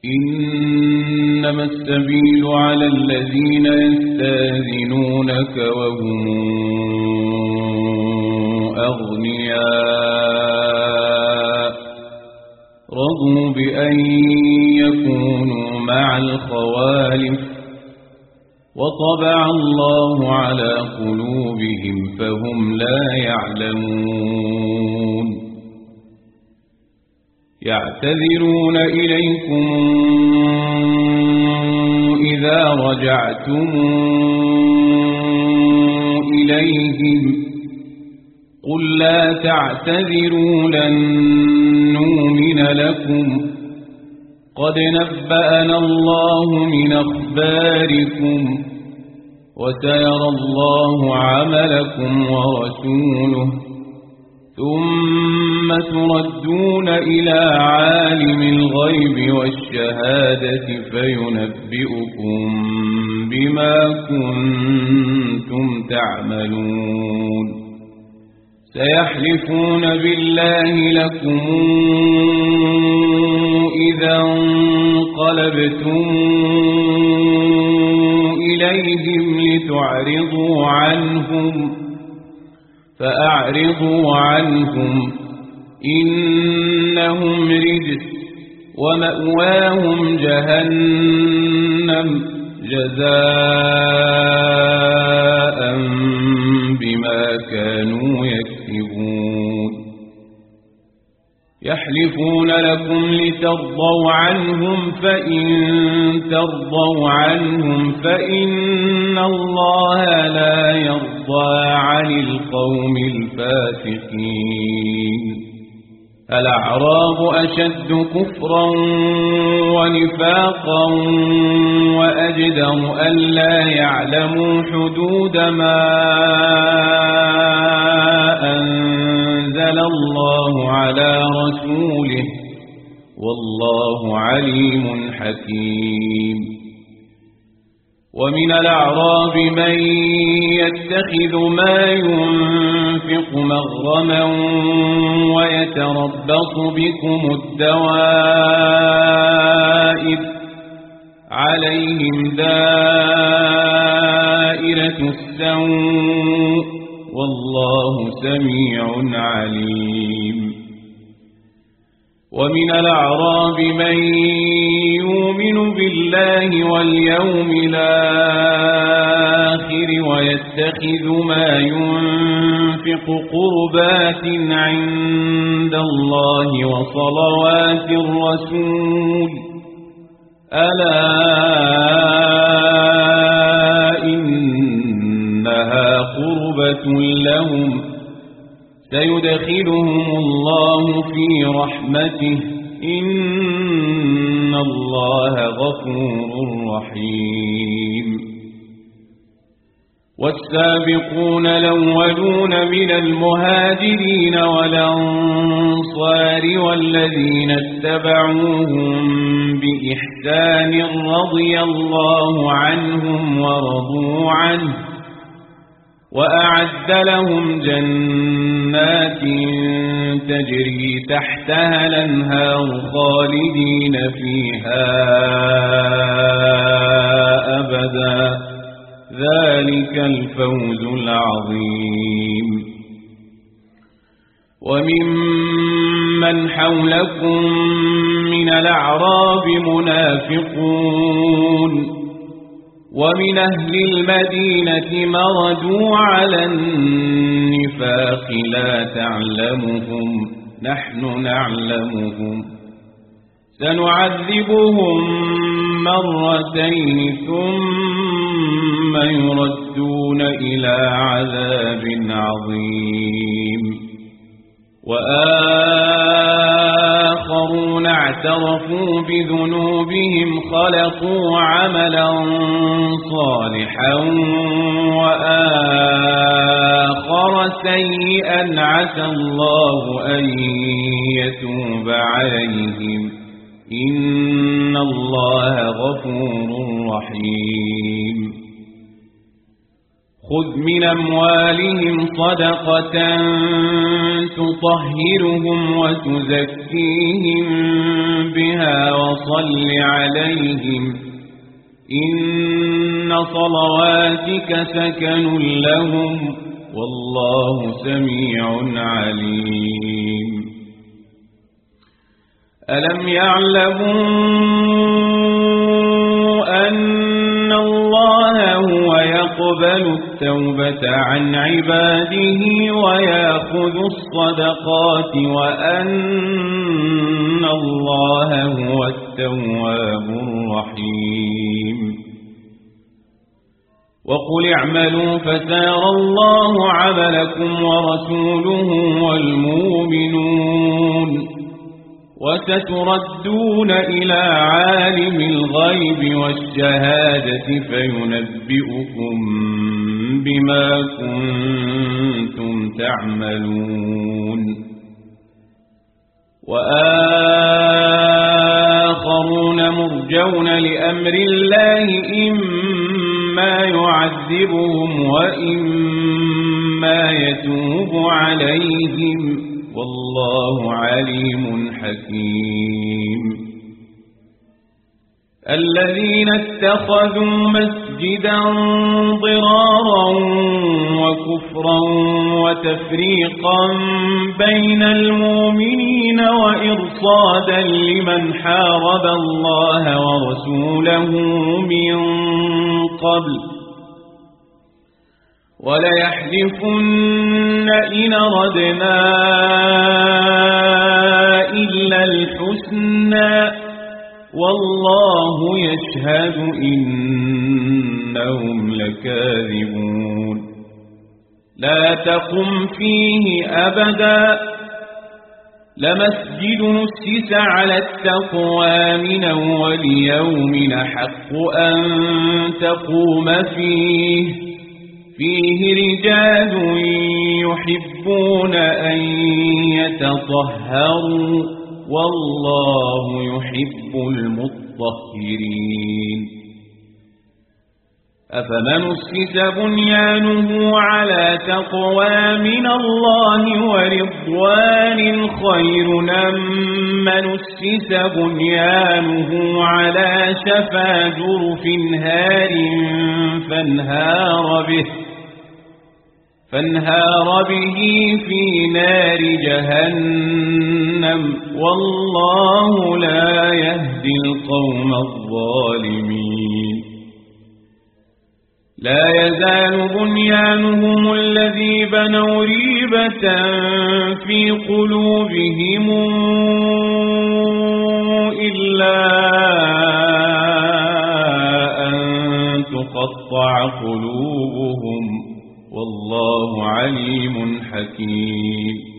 إنما السبيل على الذين يستاذنونك وهم أغنياء رضوا بأن يكونوا مع الخوالف وطبع الله على قلوبهم فهم لا يعلمون يعتذرون إليكم إذا رجعتم إليهم قل لا تعتذروا لن نؤمن لكم قد نبأنا الله من أخباركم وسيرى الله عملكم ورسوله ثم تردون إلى عالم الغيب والشهادة فينبئكم بما كنتم تعملون سيحلفون بالله لكم إذا انقلبتم إليهم لتعرضوا عنهم فأعرضوا عنهم إنهم رجس ومأواهم جهنم جزاء بما كانوا يكسبون يحلفون لكم لترضوا عنهم فإن ترضوا عنهم فإن الله لا يرضى عن القوم الفاسقين الأعراب أشد كفرا ونفاقا وأجدر ألا يعلموا حدود ما أنزل الله على رسوله والله عليم حكيم ومن الأعراب من يتخذ ما ينفق مغرما ويتربص بكم الدوائر عليهم دائرة السوء والله سميع عليم ومن الأعراب من يؤمن بالله واليوم الآخر ويتخذ ما ينفق قربات عند الله وصلوات الرسول ألا إنها قربة لهم سيدخلهم الله في رحمته إن الله غفور رحيم والسابقون الأولون من المهاجرين والأنصار والذين اتبعوهم بإحسان رضي الله عنهم ورضوا عنه وأعد لهم جنات تجري تحتها الأنهار خالدين فيها أبدا ذلك الفوز العظيم وممن حولكم من الأعراب منافقون ومن أهل المدينة مردوا على النفاق لا تعلمهم نحن نعلمهم سنعذبهم مرتين ثم يردون إلى عذاب عظيم وآخرون اعترفوا بذنوبهم خلقوا عملا صالحا وآخر سيئا عسى الله أن يتوب عليهم إن الله غفور رحيم خذ من أموالهم صدقة تطهرهم وتزكيهم بها وصل عليهم إن صلواتك سكن لهم والله سميع عليم ألم يعلموا أن الله هو يقبل التوبة عن عباده ويأخذ الصدقات وأن الله هو التواب الرحيم وقل اعملوا فسيرى الله عملكم ورسوله والمؤمنون وستردون إلى عالم الغيب والشهادة فينبئكم بما كنتم تعملون وآخرون مرجون لأمر الله إما يعذبهم وإما يتوب عليهم والله عليم حكيم الذين اتخذوا مسجدا ضرارا وكفرا وتفريقا بين المؤمنين وإرصادا لمن حارب الله ورسوله من قبل وليحلفن إن ردنا إلا الحسنى والله يشهد إنهم لكاذبون لا تقم فيه أبدا لمسجد أسس على التقوى من أول يوم أحق أن تقوم فيه رجال يحبون أن يتطهروا والله يحب المطهرين أفمن أسس بنيانه على تقوى من الله ورضوان خير أم من أسس بنيانه على شفا جرف هار فانهار به في نار جهنم والله لا يهدي القوم الظالمين لا يزال بنيانهم الذي بنوا ريبة في قلوبهم إلا أن تقطع قلوبهم والله عليم حكيم